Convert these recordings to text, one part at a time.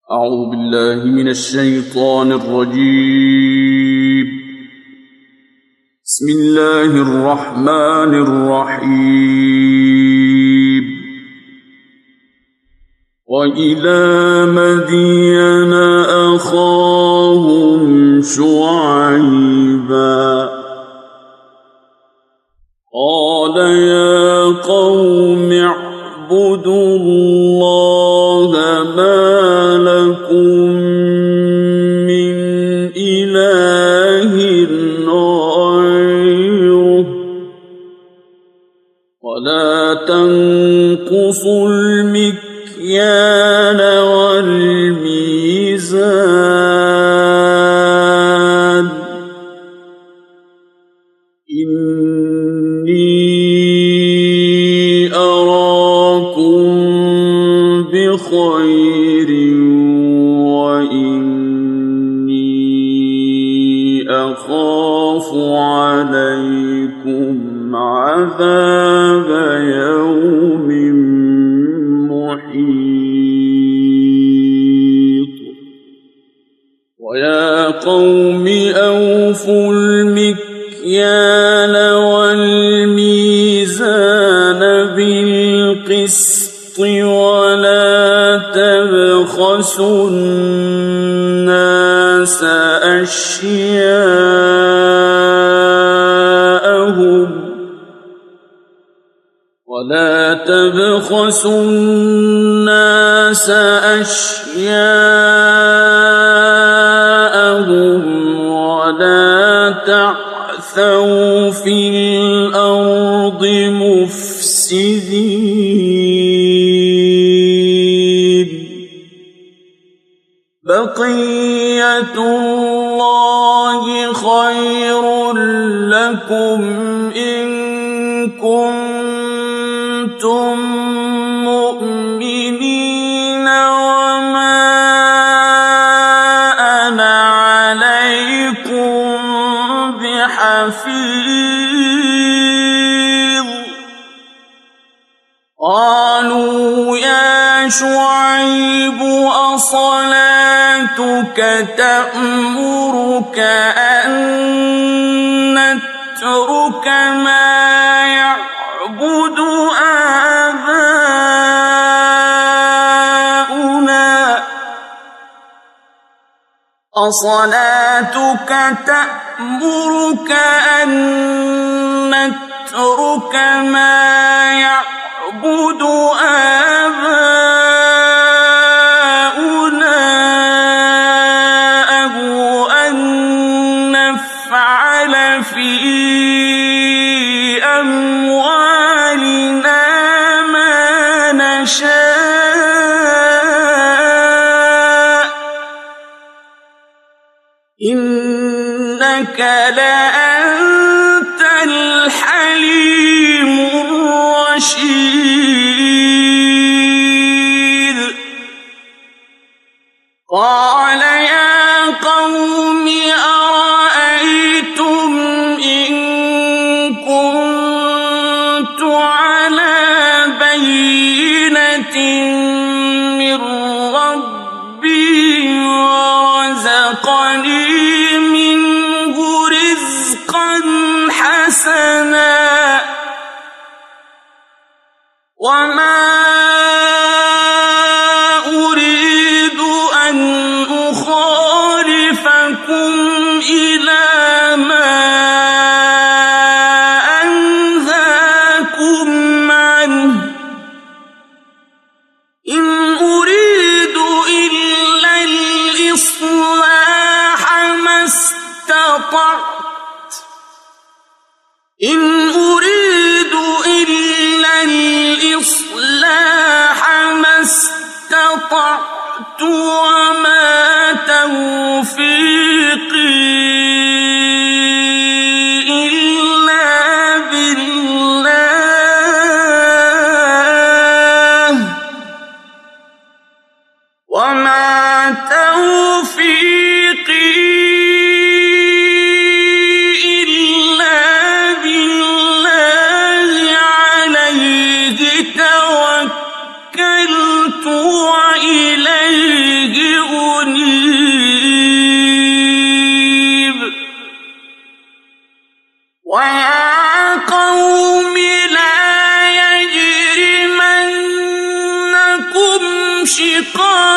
أعوذ بالله من الشيطان الرجيم. بسم الله الرحمن الرحيم. وإلى مدين أخاهم شعيبا قال يا قوم اعبدوا الله ما لكم من إله غيره ولا تنقصوا المكيال والميزان إني أراكم بخير وإني أخاف عليكم عذاب يوم محيط. ويا قوم أوفوا المكيال والميزان بالقسط ولا تبخسوا الناس أشياءهم ولا تعثوا في الأرض مفسدين. بقية الله خير لكم إن كنتم مؤمنين وما أنا عليكم بحفيظ. قالوا يا شعيب أصلاتك تأمرك أن نترك ما يعبد آباؤنا أصلاتك تأمرك أن نترك ما يعبد آباؤنا أو أن نفعل في أموالنا ما نشاء إنك لأنت الحليم الرشيد. قال يا قوم أرأيتم إن كنت على بينة من ربي ورزقني منه رزقا حسنا وما أريد أن أخالفكم إلى ما أنهاكم عنه إن أريد إلا الإصلاح ما استطعت إن أريد إلا الإصلاح ما استطعت وما توفيقي إلا بالله وما توفيقي إلا بالله عليه توكلت وإليه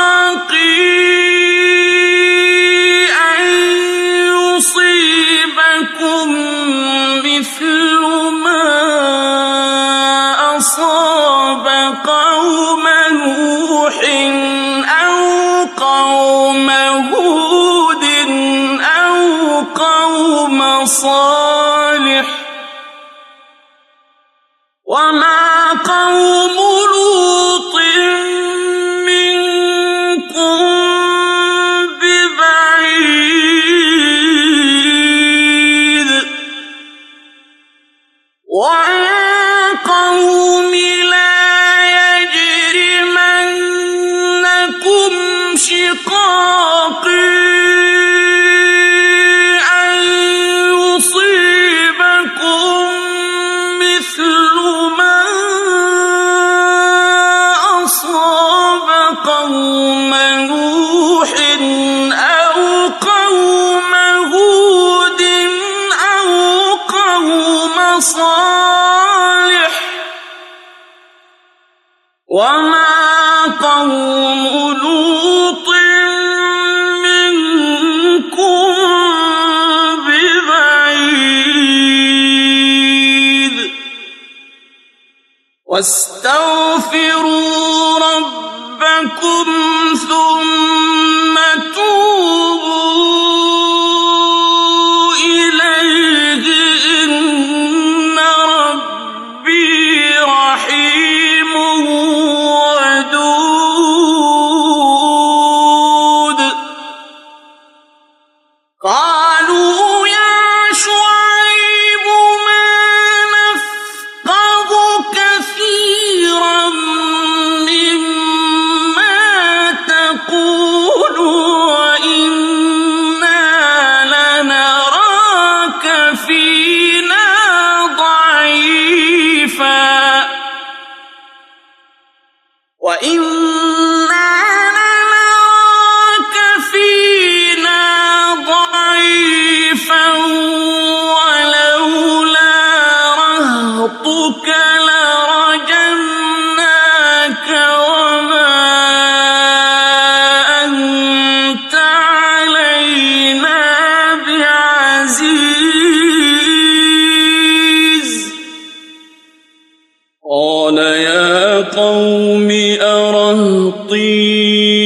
أن يصيبكم مثل ما أصاب قوم نوح أو قوم هود أو قوم صالح وما قوم لوط منكم ببعيد ويا قوم لا يجرمنكم شقاقي أن يصيبكم مثل ما أصاب قوم نوح أو قوم هود أو قوم صالح وما قوم لوط منكم ببعيد واستغفروا ربكم ثم توبوا إليه إن ربي رحيم ودود قالوا يا شعيب ما نفقه كثيرا مما تقول وإنا لنراك فينا ضعيفا ولولا رهطك لرجمناك وما أنت علينا بعزيز قال يا قوم أرهطي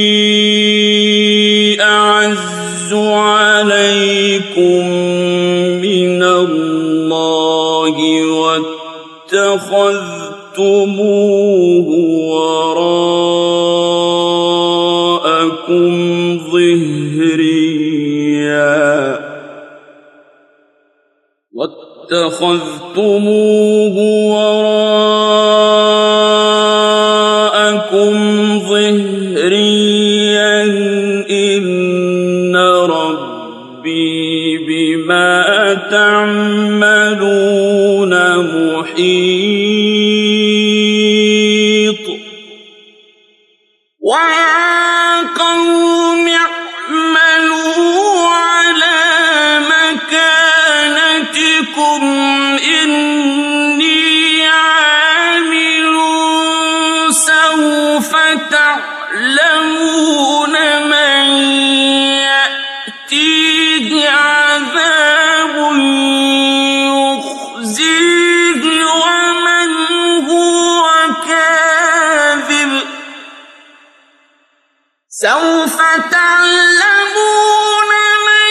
أعز عليكم من الله واتخذتموه وراءكم ظهريا إن ربي بما تعملون محيط ويا قوم اعملوا على مكانتكم إني عامل سوف تعلمون من يأتيه عذاب يخزيه ومن هو كاذب سوف تعلمون من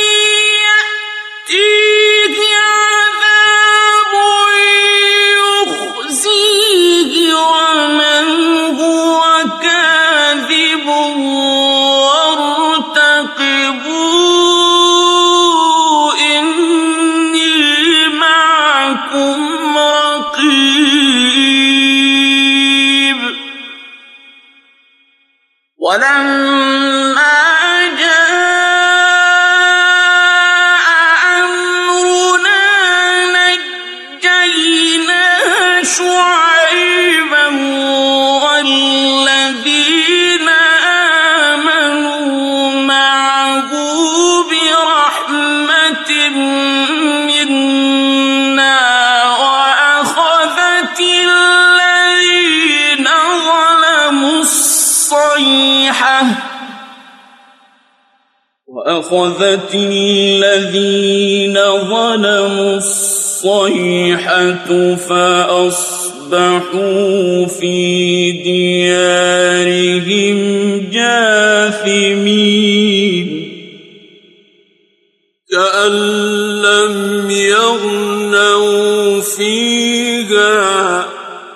يأتيه عذاب يخزيه ومن هو كاذب وارتقبوا إني معكم رقيب ولما جاء أمرنا نجينا شعيبا والذين آمنوا معه برحمة منا وأخذت الذين ظلموا الصيحة وأخذت الذين ظلموا الصيحة فأصبحوا في ديارهم جاثمين كأن لم يغنوا فيها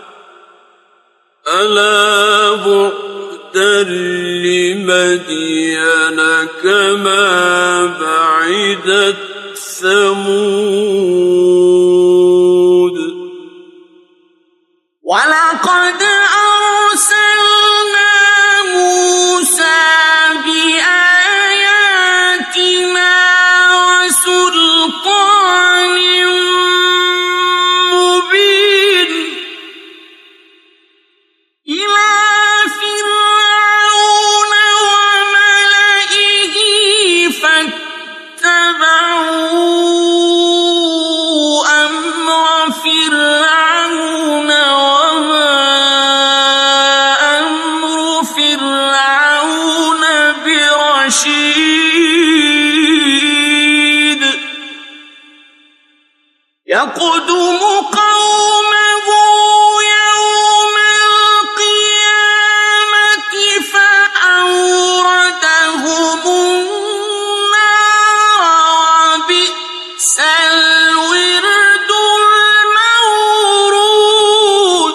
ألا بعدا لمدين كما بعدت ثمود ولقد أرسلنا موسى بآياتنا وسلطان مبين إلى فرعون وملئه فاتبعوا أمر فرعون وما أمر فرعون برشيد يقدم قومه يوم القيامة فأوردهم النار وبئس الورد المورود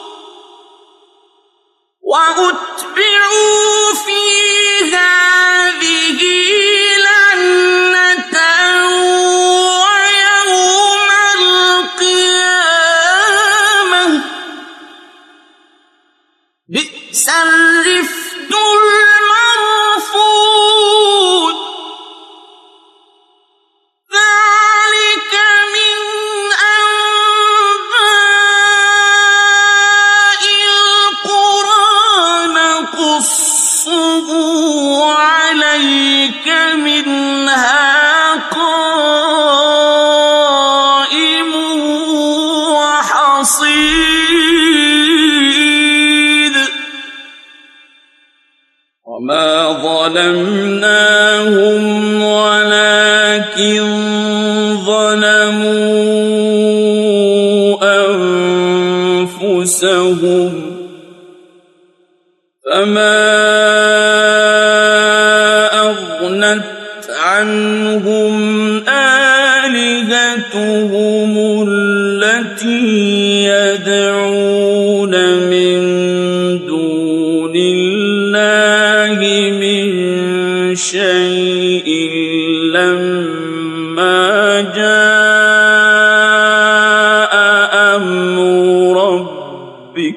وأتبعوا في هذه لعنة ويوم القيامة بئس الرفد المرفود ذلك من أنباء القرى نقصه عليك منها قائم وحصيد وما ظلمناهم ولكن ظلموا أنفسهم فما أغنت عنهم آلهتهم التي يدعون من دون الله من شيء لما جاء أمر ربك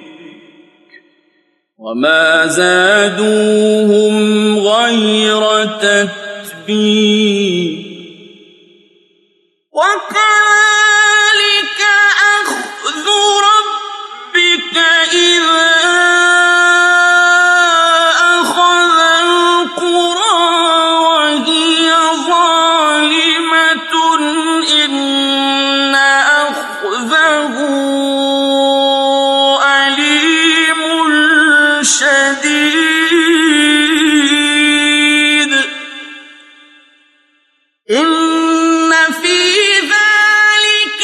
وما زادوهم غير تتبيب وكذلك أخذ ربك إذا أخذ القرى وهي ظالمة إن أخذه أليم شديد إن في ذلك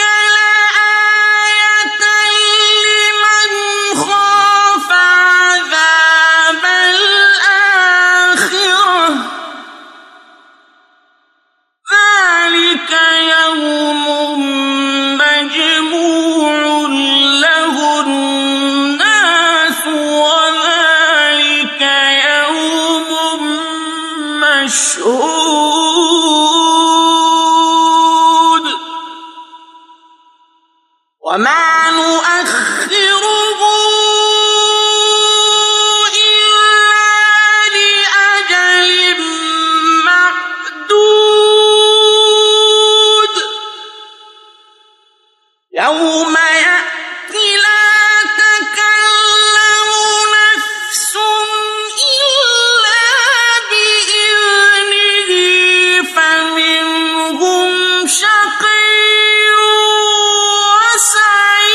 لآية لمن خاف عذاب الآخرة ذلك يوم مجموع له الناس وذلك يوم مشهود وما نؤخره إلا لأجل معدود يوم يأتي لا تكلم نفس إلا بإذنه فمنهم شقي وسعيد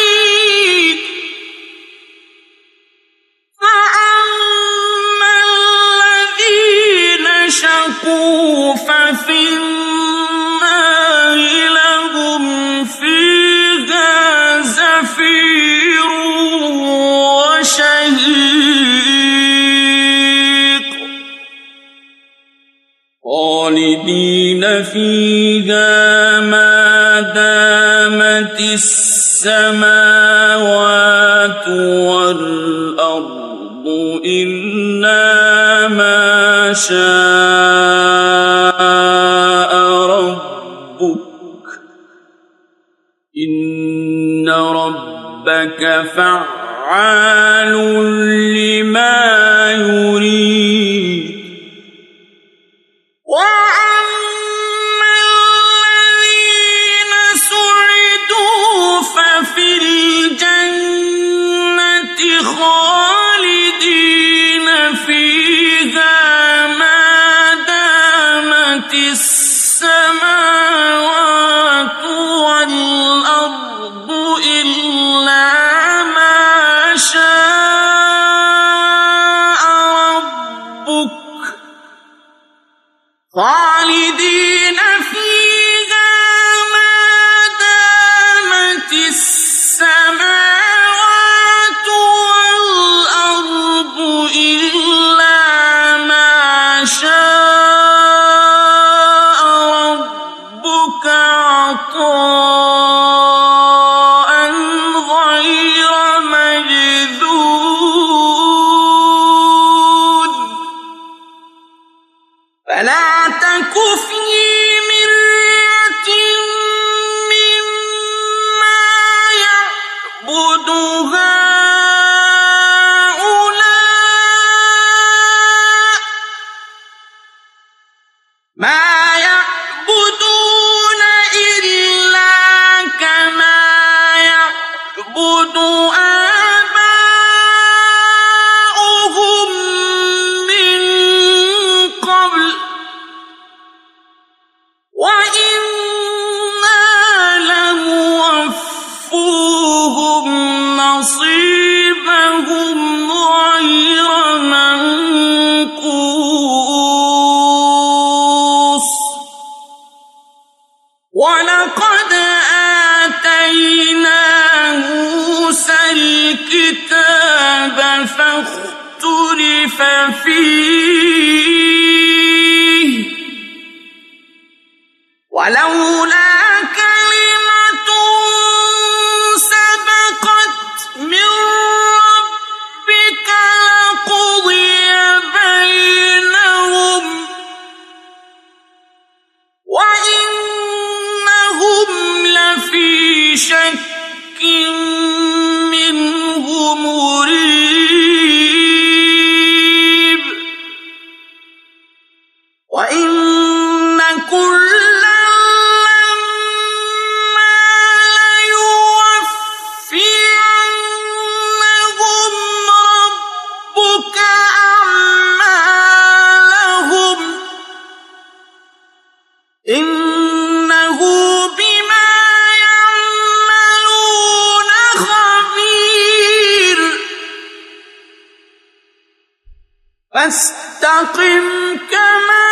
في النار لهم فيها زفير وشهيق خالدين فيها ما دامت السماوات والأرض إلا ما شاء ربك إن ربك فعال لما يريد وأما الذين سعدوا ففي الجنة خالدين فيها ما دامت السماوات والأرض إلا ما شاء ربك خالدين فيها ما دامت السماوات والأرض إلا ما شاء ربك عطاء غير مجذوذ فلا تك في مرية مما يعبد هؤلاء ما يعبدون إلا كما يعبد آباؤهم من قبل وإنا لموفوهم نصيبهم غير منقوص ولقد آتينا موسى الكتاب فاختلف فيه ولولا كلمة سبقت من ربك لقضي بينهم وإنهم لفي شك منه مريب وإن كلا لما ليوفينهم ربك أعمالهم إنه بما يعملون خبير فاستقم كما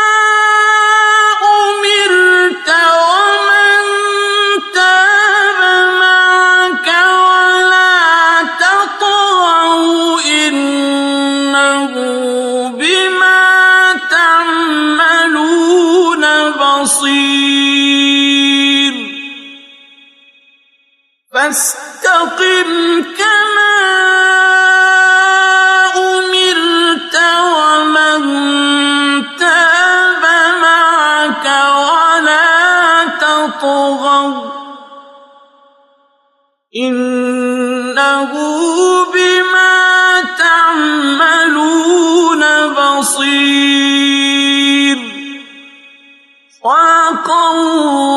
أمرت ومن تاب معك ولا تطغوا إنه بما تعملون بصير فاستقم كما أمرت ومن تاب معك ولا تطغوا إنه بما تعملون بصير صدق الله